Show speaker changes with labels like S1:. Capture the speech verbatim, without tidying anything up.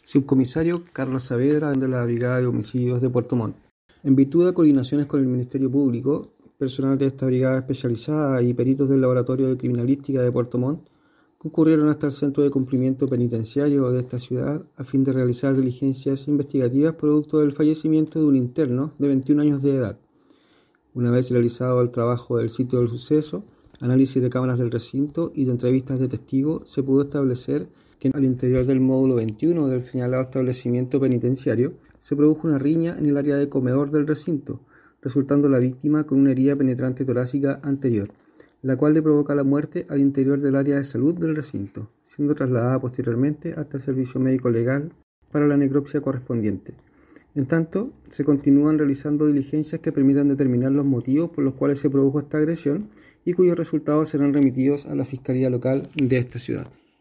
S1: Subcomisario Carlos Saavedra, de la Brigada de Homicidios de Puerto Montt. En virtud de coordinaciones con el Ministerio Público, personal de esta brigada especializada y peritos del Laboratorio de Criminalística de Puerto Montt concurrieron hasta el Centro de Cumplimiento Penitenciario de esta ciudad a fin de realizar diligencias investigativas producto del fallecimiento de un interno de veintiún años de edad. Una vez realizado el trabajo del sitio del suceso, análisis de cámaras del recinto y de entrevistas de testigos, se pudo establecer que al interior del módulo veintiuno del señalado establecimiento penitenciario se produjo una riña en el área de comedor del recinto, resultando la víctima con una herida penetrante torácica anterior, la cual le provoca la muerte al interior del área de salud del recinto, siendo trasladada posteriormente hasta el servicio médico legal para la necropsia correspondiente. En tanto, se continúan realizando diligencias que permitan determinar los motivos por los cuales se produjo esta agresión y cuyos resultados serán remitidos a la Fiscalía Local de esta ciudad.